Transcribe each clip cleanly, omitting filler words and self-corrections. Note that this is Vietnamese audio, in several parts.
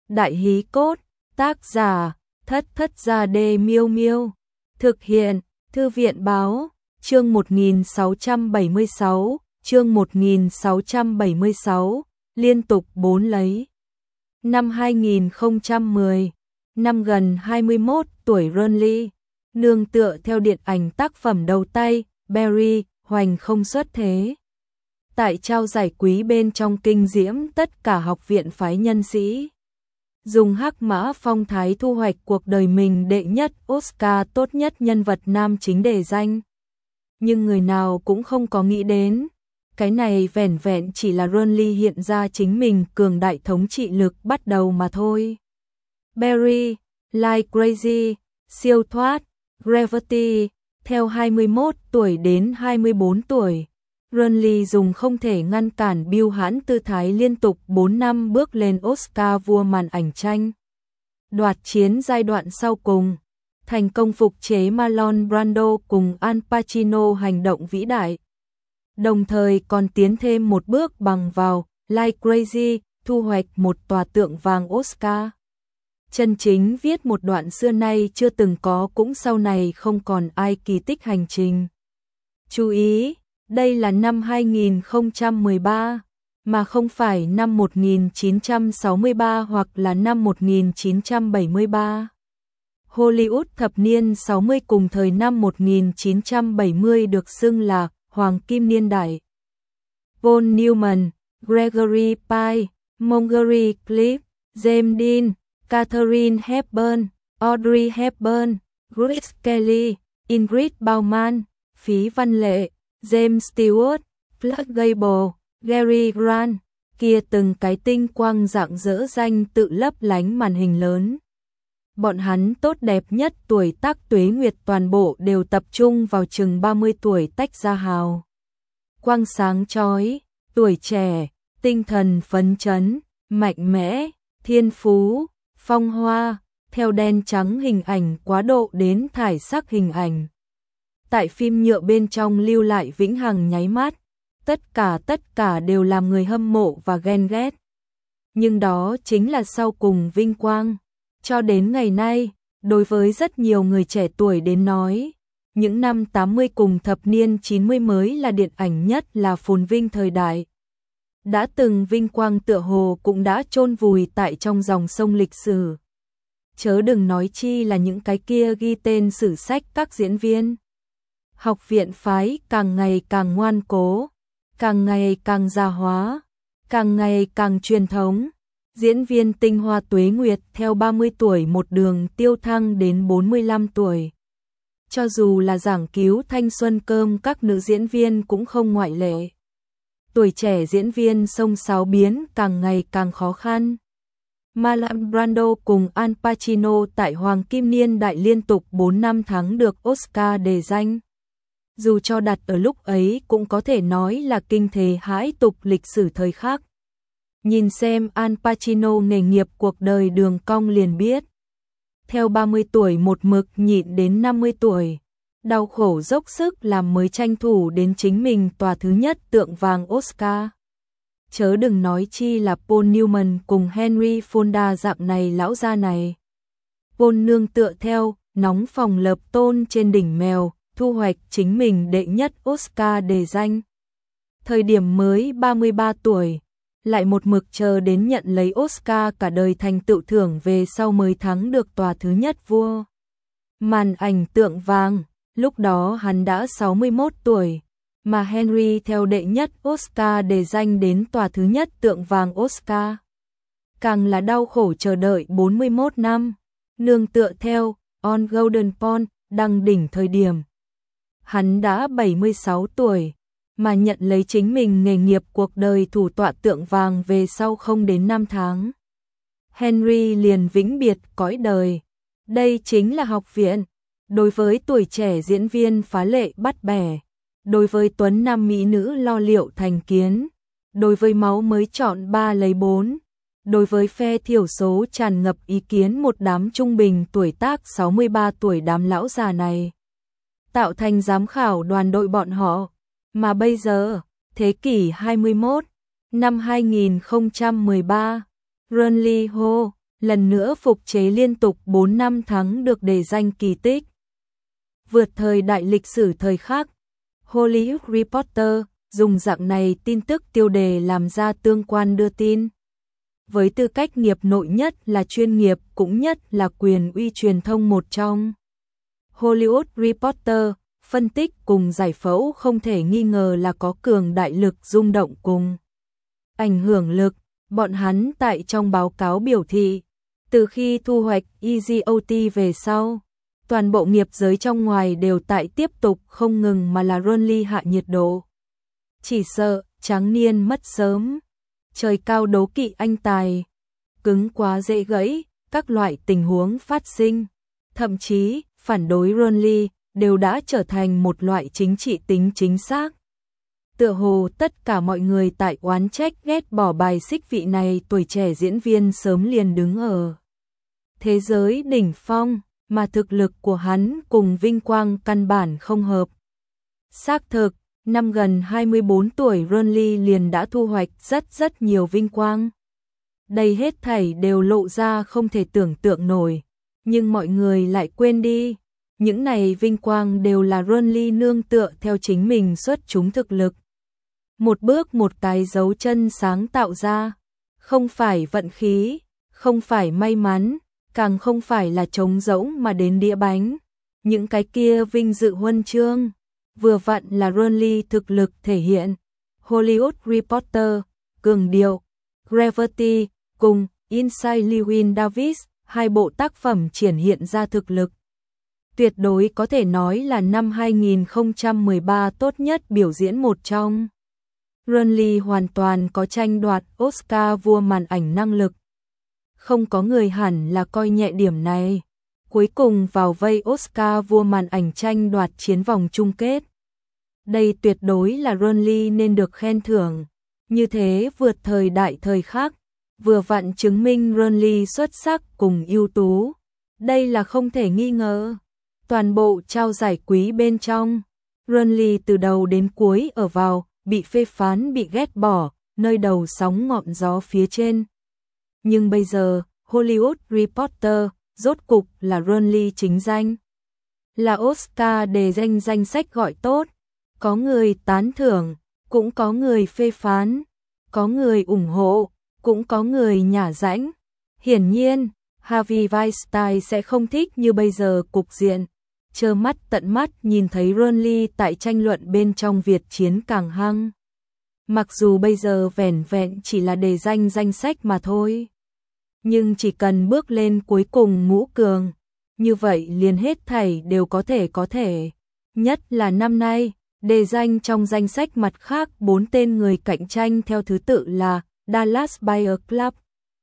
Đại hí cốt, tác giả, Thất Thất Gia Đê Miêu Miêu. Thực hiện, Thư viện Báo, chương 1676, liên tục 4 lấy. Năm 2010, năm gần 21 tuổi Ronly, nương tựa theo điện ảnh tác phẩm đầu tay, Barry, hoành không xuất thế. Tại trao giải quý bên trong kinh diễm tất cả học viện phái nhân sĩ. Dùng hắc mã phong thái thu hoạch cuộc đời mình đệ nhất Oscar tốt nhất nhân vật nam chính đề danh. Nhưng người nào cũng không có nghĩ đến, cái này vẻn vẹn chỉ là Ronly hiện ra chính mình cường đại thống trị lực bắt đầu mà thôi. Barry, Like Crazy, siêu thoát, Gravity, theo 21 tuổi đến 24 tuổi. Ronly dùng không thể ngăn cản biêu hãn tư thái liên tục 4 năm bước lên Oscar vua màn ảnh tranh. Đoạt chiến giai đoạn sau cùng, thành công phục chế Marlon Brando cùng Al Pacino hành động vĩ đại. Đồng thời còn tiến thêm một bước bằng vào Like Crazy, thu hoạch một tòa tượng vàng Oscar. Chân chính viết một đoạn xưa nay chưa từng có cũng sau này không còn ai kỳ tích hành trình. Chú ý! Đây là năm 2013, mà không phải năm 1963 hoặc là năm 1973. Hollywood thập niên 60 cùng thời năm 1970 được xưng là Hoàng Kim Niên Đại. Paul Newman, Gregory Pike, Montgomery Clift, James Dean, Katharine Hepburn, Audrey Hepburn, Grace Kelly, Ingrid Bauman, Phí Văn Lệ, James Stewart, Clark Gable, Gary Grant, kia từng cái tinh quang rạng rỡ danh tự lấp lánh màn hình lớn. Bọn hắn tốt đẹp nhất tuổi tác tuế nguyệt toàn bộ đều tập trung vào chừng 30 tuổi tách ra hào. Quang sáng chói, tuổi trẻ, tinh thần phấn chấn, mạnh mẽ, thiên phú, phong hoa, theo đen trắng hình ảnh quá độ đến thải sắc hình ảnh. Tại phim nhựa bên trong lưu lại vĩnh hằng nháy mắt, tất cả đều làm người hâm mộ và ghen ghét. Nhưng đó chính là sau cùng vinh quang. Cho đến ngày nay, đối với rất nhiều người trẻ tuổi đến nói, những năm 80 cùng thập niên 90 mới là điện ảnh nhất là phồn vinh thời đại. Đã từng vinh quang tựa hồ cũng đã chôn vùi tại trong dòng sông lịch sử. Chớ đừng nói chi là những cái kia ghi tên sử sách các diễn viên. Học viện phái càng ngày càng ngoan cố, càng ngày càng già hóa, càng ngày càng truyền thống. Diễn viên tinh hoa tuế nguyệt theo 30 tuổi một đường tiêu thăng đến 45 tuổi. Cho dù là giảng cứu thanh xuân cơm các nữ diễn viên cũng không ngoại lệ. Tuổi trẻ diễn viên sông sáo biến càng ngày càng khó khăn. Marlon Brando cùng Al Pacino tại Hoàng Kim Niên Đại liên tục 4 năm thắng được Oscar đề danh. Dù cho đặt ở lúc ấy cũng có thể nói là kinh thế hãi tục lịch sử thời khắc. Nhìn xem Al Pacino nghề nghiệp cuộc đời đường cong liền biết. Theo 30 tuổi một mực nhịn đến 50 tuổi, đau khổ dốc sức làm mới tranh thủ đến chính mình tòa thứ nhất tượng vàng Oscar. Chớ đừng nói chi là Paul Newman cùng Henry Fonda dạng này lão gia này. Paul nương tựa theo nóng phòng lợp tôn trên đỉnh mèo, thu hoạch chính mình đệ nhất Oscar đề danh. Thời điểm mới 33 tuổi, lại một mực chờ đến nhận lấy Oscar cả đời thành tựu thưởng về sau mới thắng được tòa thứ nhất vua màn ảnh tượng vàng. Lúc đó hắn đã 61 tuổi, mà Henry theo đệ nhất Oscar đề danh đến tòa thứ nhất tượng vàng Oscar. Càng là đau khổ chờ đợi 41 năm, nương tựa theo On Golden Pond đăng đỉnh thời điểm. Hắn đã 76 tuổi, mà nhận lấy chính mình nghề nghiệp cuộc đời thủ tọa tượng vàng về sau không đến 5 tháng. Henry liền vĩnh biệt cõi đời. Đây chính là học viện. Đối với tuổi trẻ diễn viên phá lệ bắt bẻ, đối với tuấn nam mỹ nữ lo liệu thành kiến, đối với máu mới chọn 3 lấy 4, đối với phe thiểu số tràn ngập ý kiến một đám trung bình tuổi tác 63 tuổi đám lão già này. Tạo thành giám khảo đoàn đội bọn họ. Mà bây giờ, thế kỷ 21, năm 2013, Ronly Ho, lần nữa phục chế liên tục 4 năm thắng được đề danh kỳ tích. Vượt thời đại lịch sử thời khắc, Hollywood Reporter dùng dạng này tin tức tiêu đề làm ra tương quan đưa tin. Với tư cách nghiệp nội nhất là chuyên nghiệp cũng nhất là quyền uy truyền thông một trong. Hollywood Reporter phân tích cùng giải phẫu không thể nghi ngờ là có cường đại lực rung động cùng ảnh hưởng lực. Bọn hắn tại trong báo cáo biểu thị, từ khi thu hoạch EGOT về sau, toàn bộ nghiệp giới trong ngoài đều tại tiếp tục không ngừng mà là Ronly hạ nhiệt độ. Chỉ sợ, tráng niên mất sớm, trời cao đố kỵ anh tài, cứng quá dễ gãy, các loại tình huống phát sinh, thậm chí phản đối Ronly đều đã trở thành một loại chính trị tính chính xác. Tựa hồ tất cả mọi người tại oán trách ghét bỏ bài xích vị này tuổi trẻ diễn viên sớm liền đứng ở thế giới đỉnh phong, mà thực lực của hắn cùng vinh quang căn bản không hợp. Xác thực, năm gần 24 tuổi Ronly liền đã thu hoạch rất nhiều vinh quang. Đây hết thảy đều lộ ra không thể tưởng tượng nổi, nhưng mọi người lại quên đi. Những này vinh quang đều là Ronly nương tựa theo chính mình xuất chúng thực lực. Một bước một cái dấu chân sáng tạo ra, không phải vận khí, không phải may mắn, càng không phải là trống rỗng mà đến đĩa bánh. Những cái kia vinh dự huân chương, vừa vặn là Ronly thực lực thể hiện. Hollywood Reporter, cường điệu, Gravity cùng Inside Llewyn Davis, hai bộ tác phẩm triển hiện ra thực lực. Tuyệt đối có thể nói là năm 2013 tốt nhất biểu diễn một trong. Ronly hoàn toàn có tranh đoạt Oscar vua màn ảnh năng lực. Không có người hẳn là coi nhẹ điểm này. Cuối cùng vào vây Oscar vua màn ảnh tranh đoạt chiến vòng chung kết. Đây tuyệt đối là Ronly nên được khen thưởng. Như thế vượt thời đại thời khác, vừa vặn chứng minh Ronly xuất sắc cùng ưu tú. Đây là không thể nghi ngờ. Toàn bộ trao giải quý bên trong, Ronly từ đầu đến cuối ở vào, bị phê phán bị ghét bỏ, nơi đầu sóng ngọn gió phía trên. Nhưng bây giờ, Hollywood Reporter, rốt cục là Ronly chính danh. Là Oscar đề danh danh sách gọi tốt, có người tán thưởng, cũng có người phê phán, có người ủng hộ, cũng có người nhả rãnh. Hiển nhiên, Harvey Weinstein sẽ không thích như bây giờ cục diện. Trơ mắt tận mắt nhìn thấy Ronly tại tranh luận bên trong Việt chiến càng hăng. Mặc dù bây giờ vẻn vẹn chỉ là đề danh danh sách mà thôi. Nhưng chỉ cần bước lên cuối cùng ngũ cường, như vậy liền hết thảy đều có thể. Nhất là năm nay, đề danh trong danh sách mặt khác 4 tên người cạnh tranh theo thứ tự là Dallas Buyers Club,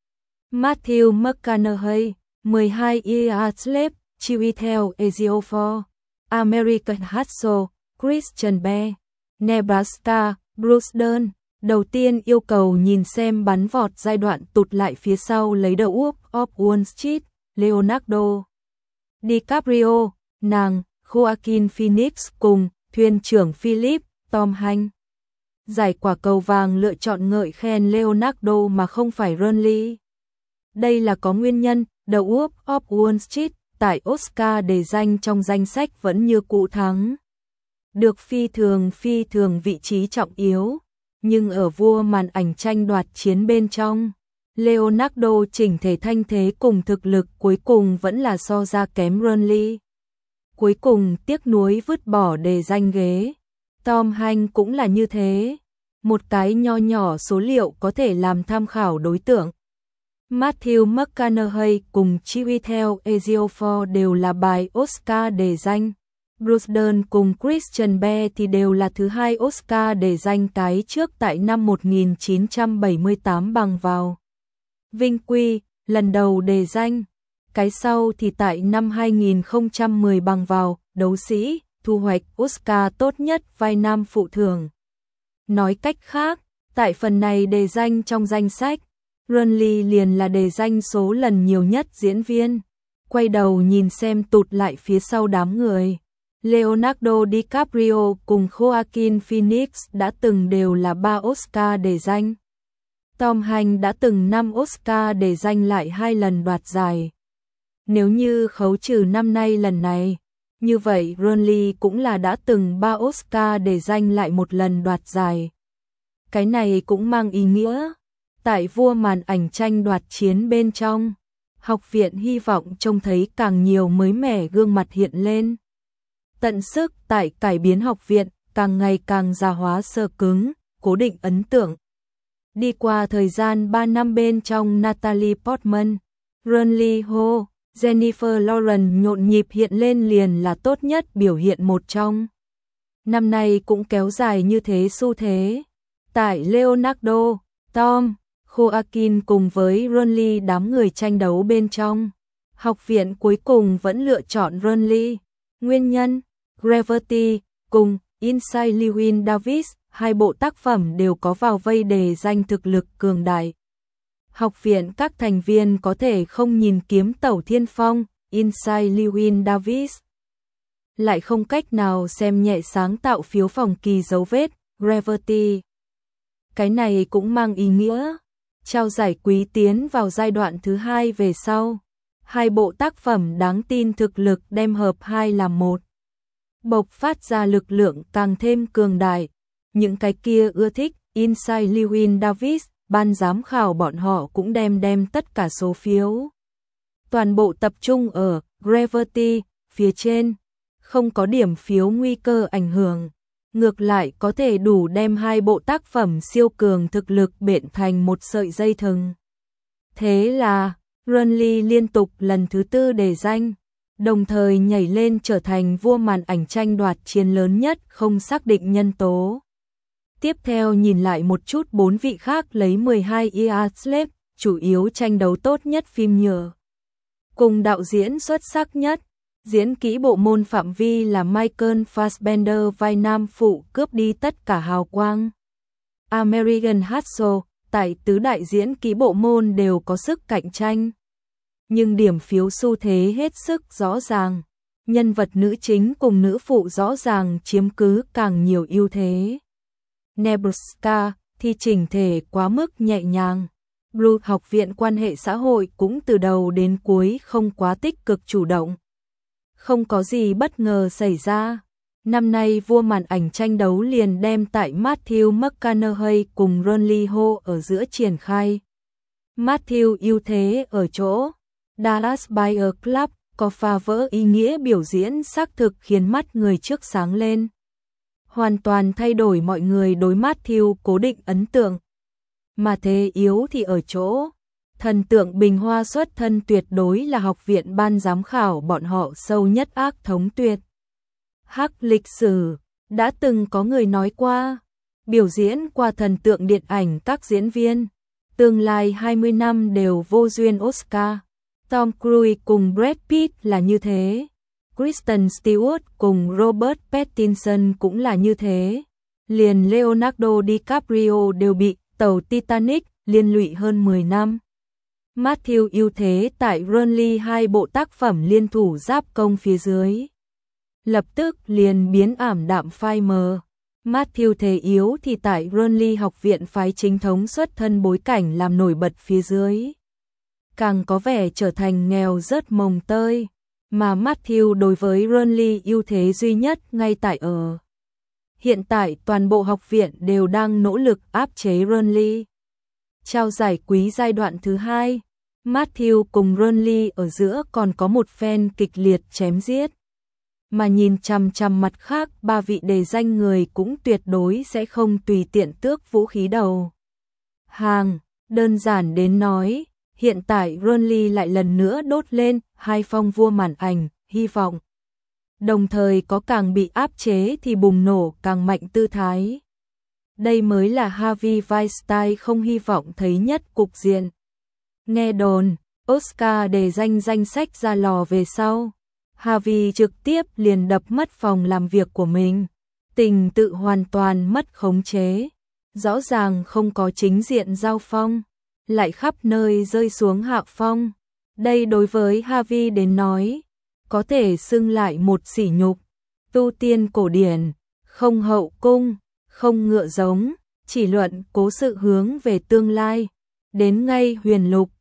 Matthew McConaughey, 12 Years Slave, Chiwetel Ejiofor, American Hustle, Christian Bale, Nebraska, Bruce Dern. Đầu tiên yêu cầu nhìn xem bắn vọt giai đoạn tụt lại phía sau lấy The Wolf of Wall Street, Leonardo DiCaprio, nàng, Joaquin Phoenix cùng thuyền trưởng Philip, Tom Hanks. Giải quả cầu vàng lựa chọn ngợi khen Leonardo mà không phải Ronly. Đây là có nguyên nhân, The Wolf of Wall Street tại Oscar đề danh trong danh sách vẫn như cũ thắng. Được phi thường vị trí trọng yếu, nhưng ở vua màn ảnh tranh đoạt chiến bên trong, Leonardo chỉnh thể thanh thế cùng thực lực cuối cùng vẫn là so ra kém Ronly. Cuối cùng tiếc nuối vứt bỏ đề danh ghế. Tom Hanks cũng là như thế. Một cái nho nhỏ số liệu có thể làm tham khảo đối tượng. Matthew McConaughey cùng Chiwetel Ejiofor đều là bài Oscar đề danh. Bruce Dern cùng Christian Bale thì đều là thứ hai Oscar đề danh, cái trước tại năm 1978 bằng vào Vinh Quy, lần đầu đề danh. Cái sau thì tại năm 2010 bằng vào Đấu sĩ, thu hoạch Oscar tốt nhất vai nam phụ thưởng. Nói cách khác, tại phần này đề danh trong danh sách, Ronly liền là đề danh số lần nhiều nhất diễn viên. Quay đầu nhìn xem tụt lại phía sau đám người. Leonardo DiCaprio cùng Joaquin Phoenix đã từng đều là 3 Oscar đề danh. Tom Hanks đã từng 5 Oscar để giành lại 2 lần đoạt giải. Nếu như khấu trừ năm nay lần này, như vậy Ronnie cũng là đã từng 3 Oscar để giành lại 1 lần đoạt giải. Cái này cũng mang ý nghĩa, tại vua màn ảnh tranh đoạt chiến bên trong, học viện hy vọng trông thấy càng nhiều mới mẻ gương mặt hiện lên. Tận sức tại cải biến học viện, càng ngày càng già hóa sơ cứng, cố định ấn tượng. Đi qua thời gian 3 năm bên trong Natalie Portman, Ronnie Ho, Jennifer Lawrence nhộn nhịp hiện lên liền là tốt nhất biểu hiện một trong. Năm nay cũng kéo dài như thế xu thế. Tại Leonardo, Tom, Joaquin cùng với Ronnie đám người tranh đấu bên trong. Học viện cuối cùng vẫn lựa chọn Ronnie. Nguyên nhân, Gravity cùng Inside Llewyn Davis, 2 bộ tác phẩm đều có vào vây đề danh thực lực cường đại. Học viện các thành viên có thể không nhìn kiếm tẩu thiên phong, Inside Llewyn Davis. Lại không cách nào xem nhẹ sáng tạo phiếu phòng kỳ dấu vết, Gravity. Cái này cũng mang ý nghĩa, trao giải quý tiến vào giai đoạn thứ 2 về sau. 2 bộ tác phẩm đáng tin thực lực đem hợp 2 làm 1. Bộc phát ra lực lượng càng thêm cường đại. Những cái kia ưa thích Inside Llewyn Davis, ban giám khảo bọn họ cũng đem tất cả số phiếu. Toàn bộ tập trung ở Gravity phía trên, không có điểm phiếu nguy cơ ảnh hưởng. Ngược lại có thể đủ đem 2 bộ tác phẩm siêu cường thực lực bện thành một sợi dây thừng. Thế là, Ronnie liên tục lần thứ 4 đề danh, đồng thời nhảy lên trở thành vua màn ảnh tranh đoạt chiến lớn nhất không xác định nhân tố. Tiếp theo nhìn lại một chút 4 vị khác lấy 12 Earthslave, chủ yếu tranh đấu tốt nhất phim nhựa. Cùng đạo diễn xuất sắc nhất, diễn kỹ bộ môn phạm vi là Michael Fassbender vai nam phụ cướp đi tất cả hào quang. American Hustle, tại tứ đại diễn kỹ bộ môn đều có sức cạnh tranh. Nhưng điểm phiếu xu thế hết sức rõ ràng. Nhân vật nữ chính cùng nữ phụ rõ ràng chiếm cứ càng nhiều ưu thế. Nebraska thì chỉnh thể quá mức nhẹ nhàng. Blue học viện quan hệ xã hội cũng từ đầu đến cuối không quá tích cực chủ động. Không có gì bất ngờ xảy ra. Năm nay vua màn ảnh tranh đấu liền đem tại Matthew McConaughey cùng Ronnie Ho ở giữa triển khai. Matthew ưu thế ở chỗ Dallas Buyers Club có phá vỡ ý nghĩa biểu diễn xác thực khiến mắt người trước sáng lên. Hoàn toàn thay đổi mọi người đối Matthew cố định ấn tượng. Mà thế yếu thì ở chỗ thần tượng bình hoa xuất thân tuyệt đối là học viện ban giám khảo bọn họ sâu nhất ác thống tuyệt. Hắc lịch sử, đã từng có người nói qua, biểu diễn qua thần tượng điện ảnh các diễn viên, tương lai 20 năm đều vô duyên Oscar. Tom Cruise cùng Brad Pitt là như thế, Kristen Stewart cùng Robert Pattinson cũng là như thế, liền Leonardo DiCaprio đều bị tàu Titanic liên lụy hơn 10 năm. Matthew ưu thế tại Ronnie 2 bộ tác phẩm liên thủ giáp công phía dưới. Lập tức liền biến ảm đạm phai mờ. Matthew thế yếu thì tại Ronnie học viện phái chính thống xuất thân bối cảnh làm nổi bật phía dưới. Càng có vẻ trở thành nghèo rớt mồng tơi. Mà Matthew đối với Ronnie ưu thế duy nhất ngay tại ở. Hiện tại toàn bộ học viện đều đang nỗ lực áp chế Ronnie. Trao giải quý giai đoạn thứ 2, Matthew cùng Ronnie ở giữa còn có một phen kịch liệt chém giết. Mà nhìn chằm chằm mặt khác 3 vị đề danh người cũng tuyệt đối sẽ không tùy tiện tước vũ khí đầu hàng. Đơn giản đến nói, hiện tại Ronnie lại lần nữa đốt lên 2 phong vua màn ảnh, hy vọng. Đồng thời có càng bị áp chế thì bùng nổ càng mạnh tư thái. Đây mới là Harvey Weinstein không hy vọng thấy nhất cục diện. Nghe đồn, Oscar đề danh danh sách ra lò về sau. Harvey trực tiếp liền đập mất phòng làm việc của mình. Tình tự hoàn toàn mất khống chế. Rõ ràng không có chính diện giao phong, lại khắp nơi rơi xuống hạ phong. Đây đối với Harvey đến nói, có thể xưng lại một sỉ nhục. Tu tiên cổ điển, không hậu cung, không ngựa giống, chỉ luận cố sự hướng về tương lai. Đến ngay huyền lục,